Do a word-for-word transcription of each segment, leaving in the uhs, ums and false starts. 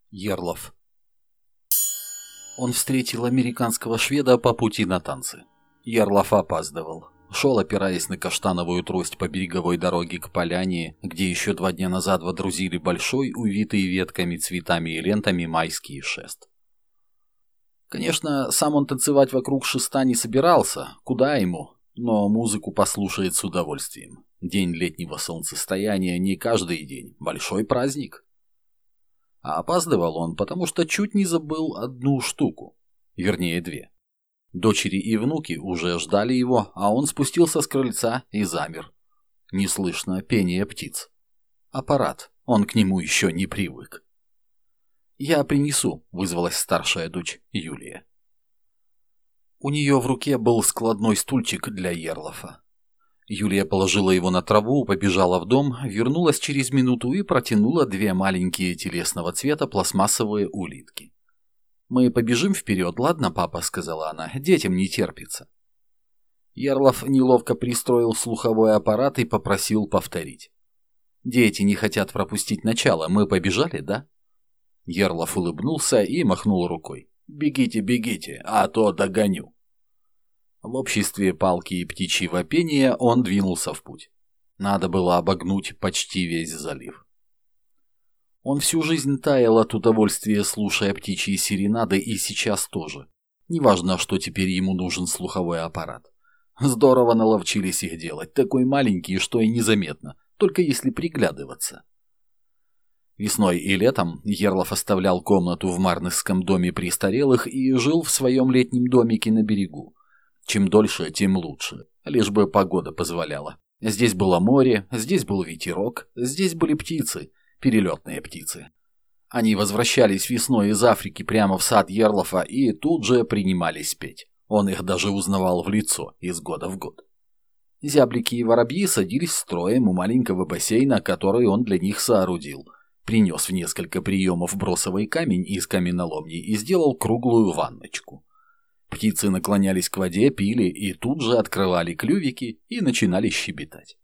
Ерлов. Он встретил американского шведа по пути на танцы. Ерлов опаздывал. Шел, опираясь на каштановую трость по береговой дороге к поляне, где еще два дня назад водрузили большой, увитый ветками, цветами и лентами майский шест. Конечно, сам он танцевать вокруг шеста не собирался, куда ему, но музыку послушает с удовольствием. День летнего солнцестояния не каждый день, большой праздник. А опаздывал он, потому что чуть не забыл одну штуку, вернее две. Дочери и внуки уже ждали его, а он спустился с крыльца и замер. Не слышно пения птиц. Аппарат, он к нему еще не привык. «Я принесу», — вызвалась старшая дочь Юлия. У нее в руке был складной стульчик для Ерлофа. Юлия положила его на траву, побежала в дом, вернулась через минуту и протянула две маленькие телесного цвета пластмассовые улитки. «Мы побежим вперед, ладно, папа?» — сказала она. «Детям не терпится». Ерлов неловко пристроил слуховой аппарат и попросил повторить. «Дети не хотят пропустить начало. Мы побежали, да?» Ерлов улыбнулся и махнул рукой. «Бегите, бегите, а то догоню». В обществе палки и птичьего пения он двинулся в путь. Надо было обогнуть почти весь залив. Он всю жизнь таял от удовольствия, слушая птичьи серенады, и сейчас тоже. Неважно, что теперь ему нужен слуховой аппарат. Здорово наловчились их делать, такой маленький, что и незаметно, только если приглядываться. Весной и летом Ерлов оставлял комнату в Марнесском доме престарелых и жил в своем летнем домике на берегу. Чем дольше, тем лучше, лишь бы погода позволяла. Здесь было море, здесь был ветерок, здесь были птицы, перелетные птицы. Они возвращались весной из Африки прямо в сад Ерлофа и тут же принимались петь. Он их даже узнавал в лицо из года в год. Зяблики и воробьи садились строем у маленького бассейна, который он для них соорудил. Принес в несколько приемов бросовый камень из каменоломни и сделал круглую ванночку. Птицы наклонялись к воде, пили и тут же открывали клювики и начинали щебетать.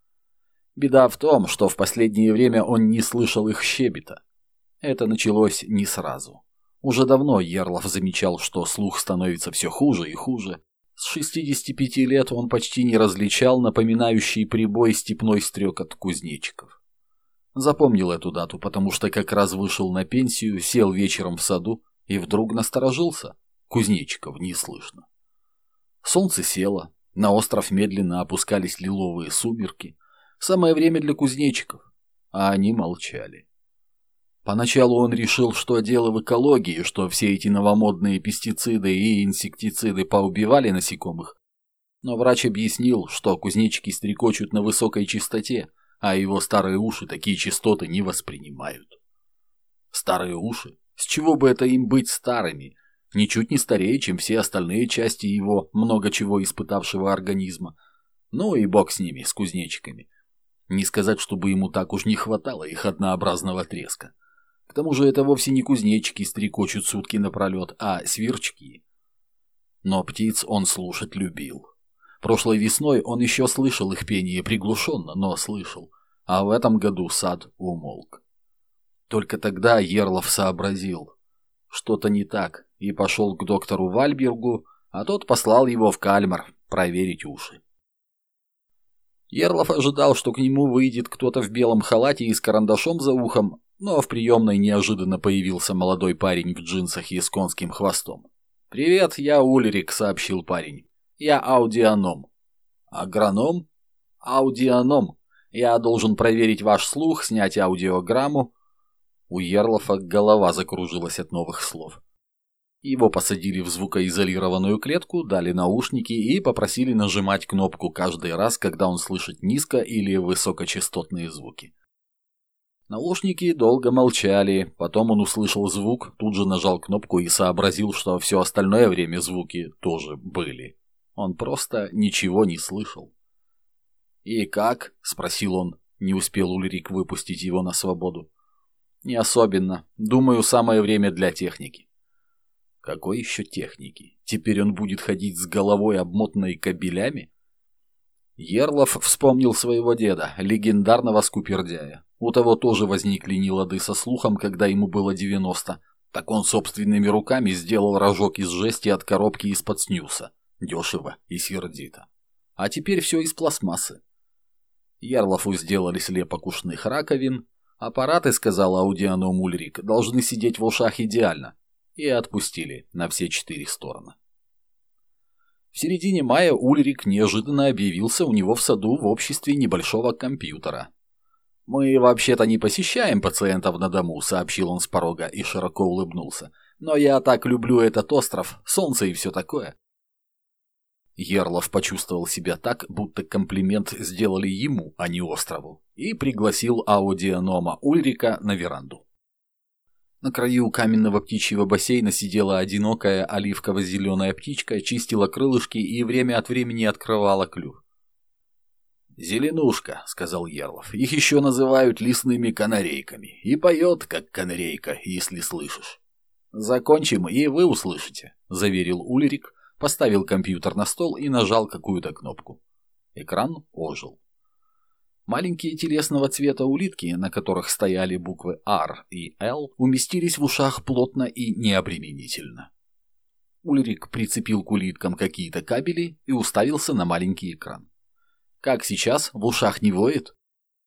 Беда в том, что в последнее время он не слышал их щебета. Это началось не сразу. Уже давно Ерлов замечал, что слух становится все хуже и хуже. С шестидесяти пяти лет он почти не различал напоминающий прибой степной стрекот кузнечиков. Запомнил эту дату, потому что как раз вышел на пенсию, сел вечером в саду и вдруг насторожился. Кузнечиков не слышно. Солнце село, на остров медленно опускались лиловые сумерки. Самое время для кузнечиков, а они молчали. Поначалу он решил, что дело в экологии, что все эти новомодные пестициды и инсектициды поубивали насекомых. Но врач объяснил, что кузнечики стрекочут на высокой частоте, а его старые уши такие частоты не воспринимают. Старые уши? С чего бы это им быть старыми? Ничуть не старее, чем все остальные части его много чего испытавшего организма. Ну и бог с ними, с кузнечиками. Не сказать, чтобы ему так уж не хватало их однообразного треска. К тому же это вовсе не кузнечики стрекочут сутки напролет, а сверчки. Но птиц он слушать любил. Прошлой весной он еще слышал их пение приглушенно, но слышал. А в этом году сад умолк. Только тогда Ерлов сообразил. Что-то не так, и пошел к доктору Вальбергу, а тот послал его в Кальмар проверить уши. Ерлов ожидал, что к нему выйдет кто-то в белом халате и с карандашом за ухом, но в приемной неожиданно появился молодой парень в джинсах и с конским хвостом. «Привет, я Ульрик», — сообщил парень. «Я аудионом». «Агроном?» «Аудионом. Я должен проверить ваш слух, снять аудиограмму». У Ерлофа голова закружилась от новых слов. Его посадили в звукоизолированную клетку, дали наушники и попросили нажимать кнопку каждый раз, когда он слышит низко- или высокочастотные звуки. Наушники долго молчали, потом он услышал звук, тут же нажал кнопку и сообразил, что все остальное время звуки тоже были. Он просто ничего не слышал. «И как?» — спросил он, не успел Ульрик выпустить его на свободу. «Не особенно. Думаю, самое время для техники». Какой еще техники? Теперь он будет ходить с головой, обмотанной кабелями? Ерлов вспомнил своего деда, легендарного скупердяя. У того тоже возникли нелады со слухом, когда ему было девяносто. Так он собственными руками сделал рожок из жести от коробки из-под снюса. Дешево и сердито. А теперь все из пластмассы. Ярлову сделали слепок ушных раковин. Аппараты, сказал аудионом Ульрик, должны сидеть в ушах идеально. И отпустили на все четыре стороны. В середине мая Ульрик неожиданно объявился у него в саду в обществе небольшого компьютера. «Мы вообще-то не посещаем пациентов на дому», — сообщил он с порога и широко улыбнулся. «Но я так люблю этот остров, солнце и все такое». Ярлов почувствовал себя так, будто комплимент сделали ему, а не острову, и пригласил аудионома Ульрика на веранду. На краю каменного птичьего бассейна сидела одинокая оливково-зеленая птичка, чистила крылышки и время от времени открывала клюв. «Зеленушка», — сказал Ярлов, — «их еще называют лесными канарейками, и поет, как канарейка, если слышишь». «Закончим, и вы услышите», — заверил Ульрик, поставил компьютер на стол и нажал какую-то кнопку. Экран ожил. Маленькие телесного цвета улитки, на которых стояли буквы R и L, уместились в ушах плотно и необременительно. Ульрик прицепил к улиткам какие-то кабели и уставился на маленький экран. «Как сейчас? В ушах не воет?»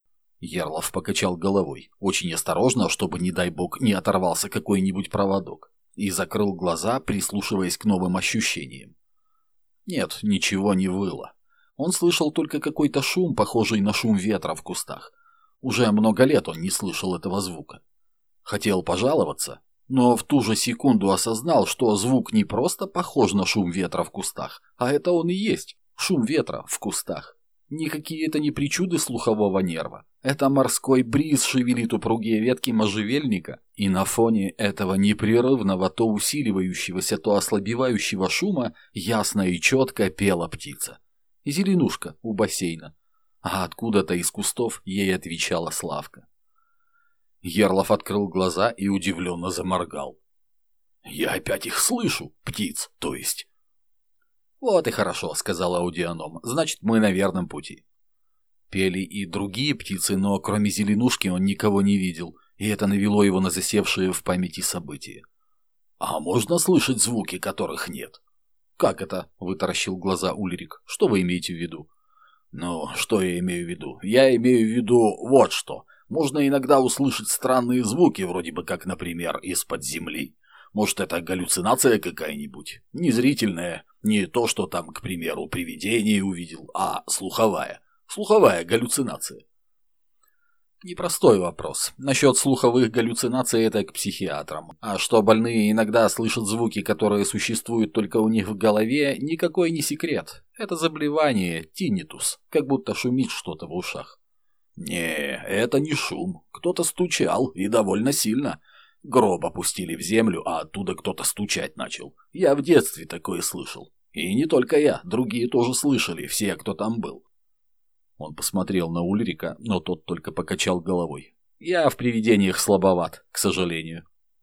Ярлов покачал головой, очень осторожно, чтобы, не дай бог, не оторвался какой-нибудь проводок, и закрыл глаза, прислушиваясь к новым ощущениям. Нет, ничего не выло. Он слышал только какой-то шум, похожий на шум ветра в кустах. Уже много лет он не слышал этого звука. Хотел пожаловаться, но в ту же секунду осознал, что звук не просто похож на шум ветра в кустах, а это он и есть, шум ветра в кустах. Никакие это не причуды слухового нерва. Это морской бриз шевелит упругие ветки можжевельника, и на фоне этого непрерывного, то усиливающегося, то ослабевающего шума ясно и четко пела птица. Зеленушка у бассейна. А откуда-то из кустов ей отвечала Славка. Ярлов открыл глаза и удивленно заморгал. «Я опять их слышу, птиц, то есть». «Вот и хорошо», — сказал аудионом. «Значит, мы на верном пути». Пели и другие птицы, но кроме зеленушки он никого не видел, и это навело его на засевшие в памяти события. «А можно слышать звуки, которых нет?» «Как это?» — вытаращил глаза Ульрик. «Что вы имеете в виду?» «Ну, что я имею в виду? Я имею в виду вот что. Можно иногда услышать странные звуки, вроде бы как, например, из-под земли. Может, это галлюцинация какая-нибудь? Не зрительная, не то, что там, к примеру, привидение увидел, а слуховая. Слуховая галлюцинация». Непростой вопрос. Насчет слуховых галлюцинаций это к психиатрам. А что больные иногда слышат звуки, которые существуют только у них в голове, никакой не секрет. Это заболевание, тиннитус, как будто шумит что-то в ушах. Не, это не шум. Кто-то стучал, и довольно сильно. Гроб опустили в землю, а оттуда кто-то стучать начал. Я в детстве такое слышал. И не только я, другие тоже слышали, все, кто там был. Он посмотрел на Ульрика, но тот только покачал головой. «Я в привидениях слабоват, к сожалению».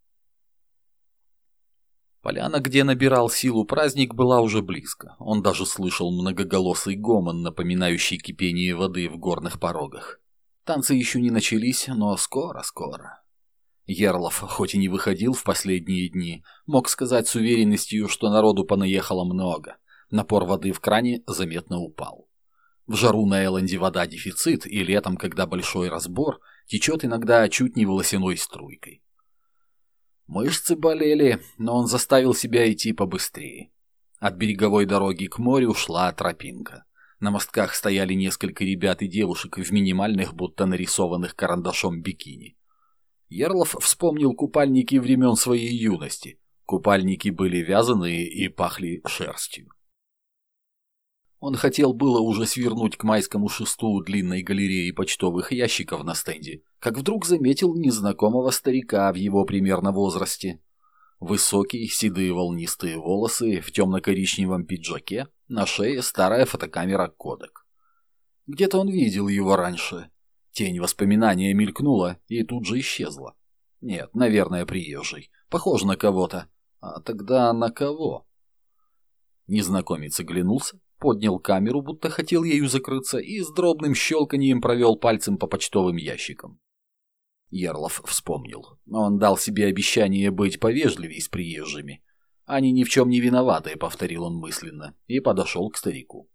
Поляна, где набирал силу праздник, была уже близко. Он даже слышал многоголосый гомон, напоминающий кипение воды в горных порогах. Танцы еще не начались, но скоро-скоро. Ярлов, хоть и не выходил в последние дни, мог сказать с уверенностью, что народу понаехало много. Напор воды в кране заметно упал. В жару на Элленде вода дефицит, и летом, когда большой разбор, течет иногда чуть не волосяной струйкой. Мышцы болели, но он заставил себя идти побыстрее. От береговой дороги к морю шла тропинка. На мостках стояли несколько ребят и девушек в минимальных, будто нарисованных карандашом бикини. Ярлов вспомнил купальники времен своей юности. Купальники были вязаные и пахли шерстью. Он хотел было уже свернуть к майскому шесту длинной галереи почтовых ящиков на стенде, как вдруг заметил незнакомого старика в его примерно возрасте. Высокий, седые волнистые волосы, в темно-коричневом пиджаке, на шее старая фотокамера Kodak. Где-то он видел его раньше. Тень воспоминания мелькнула и тут же исчезла. Нет, наверное, приезжий. Похож на кого-то. А тогда на кого? Незнакомец оглянулся, поднял камеру, будто хотел ею закрыться, и с дробным щелканьем провел пальцем по почтовым ящикам. Ярлов вспомнил. Он дал себе обещание быть повежливее с приезжими. «Они ни в чем не виноваты», — повторил он мысленно, и подошел к старику.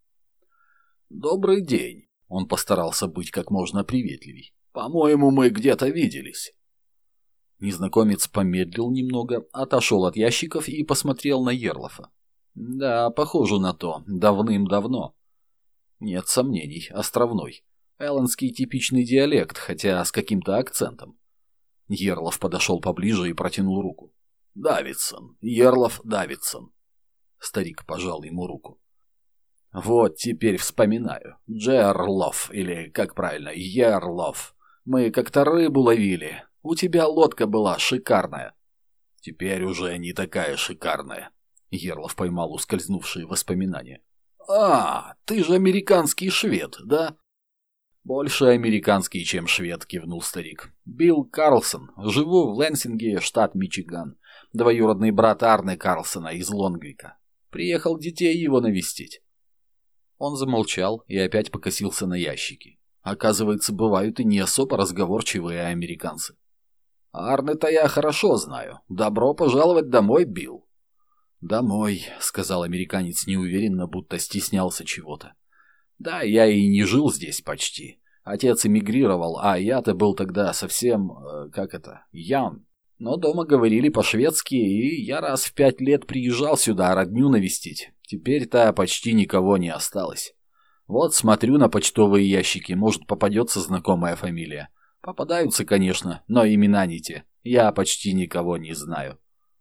«Добрый день», — он постарался быть как можно приветливей. «По-моему, мы где-то виделись». Незнакомец помедлил немного, отошел от ящиков и посмотрел на Ярлофа. «Да, похоже на то. Давным-давно». «Нет сомнений, островной. Элландский типичный диалект, хотя с каким-то акцентом». Ярлов подошел поближе и протянул руку. «Давидсон. Ярлов Давидсон». Старик пожал ему руку. «Вот теперь вспоминаю. Джерлов, или, как правильно, Ярлов. Мы как-то рыбу ловили. У тебя лодка была шикарная». «Теперь уже не такая шикарная». Ярлов поймал ускользнувшие воспоминания. «А, ты же американский швед, да?» «Больше американский, чем швед», — кивнул старик. «Билл Карлсон. Живу в Лэнсинге, штат Мичиган. Двоюродный брат Арне Карлсона из Лонгвика. Приехал детей его навестить». Он замолчал и опять покосился на ящики. Оказывается, бывают и не особо разговорчивые американцы. «Арне-то я хорошо знаю. Добро пожаловать домой, Билл». «Домой», — сказал американец неуверенно, будто стеснялся чего-то. «Да, я и не жил здесь почти. Отец эмигрировал, а я-то был тогда совсем, э, как это, young. Но дома говорили по-шведски, и я раз в пять лет приезжал сюда родню навестить. Теперь-то почти никого не осталось. Вот смотрю на почтовые ящики, может, попадется знакомая фамилия. Попадаются, конечно, но имена не те. Я почти никого не знаю».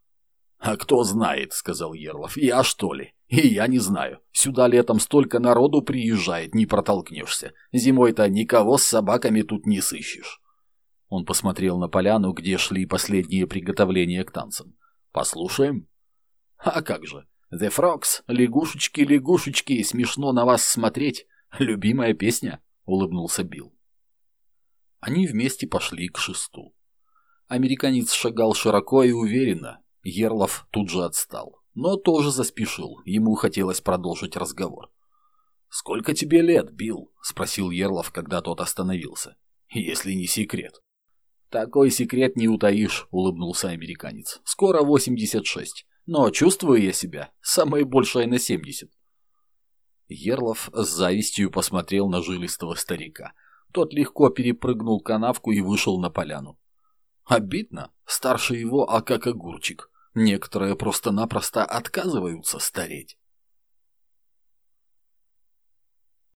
«А кто знает», — сказал Ярлов. «Я, что ли? И я не знаю. Сюда летом столько народу приезжает, не протолкнешься. Зимой-то никого с собаками тут не сыщешь». Он посмотрел на поляну, где шли последние приготовления к танцам. «Послушаем?» «А как же? The Frogs, лягушечки, лягушечки, смешно на вас смотреть. Любимая песня», — улыбнулся Билл. Они вместе пошли к шесту. Американец шагал широко и уверенно. Ярлов тут же отстал, но тоже заспешил, ему хотелось продолжить разговор. «Сколько тебе лет, Билл?» — спросил Ярлов, когда тот остановился. «Если не секрет». «Такой секрет не утаишь», — улыбнулся американец. «Скоро восемьдесят шесть, но чувствую я себя самое большее на семьдесят». Ярлов с завистью посмотрел на жилистого старика. Тот легко перепрыгнул канавку и вышел на поляну. Обидно, старше его, а как огурчик. Некоторые просто-напросто отказываются стареть.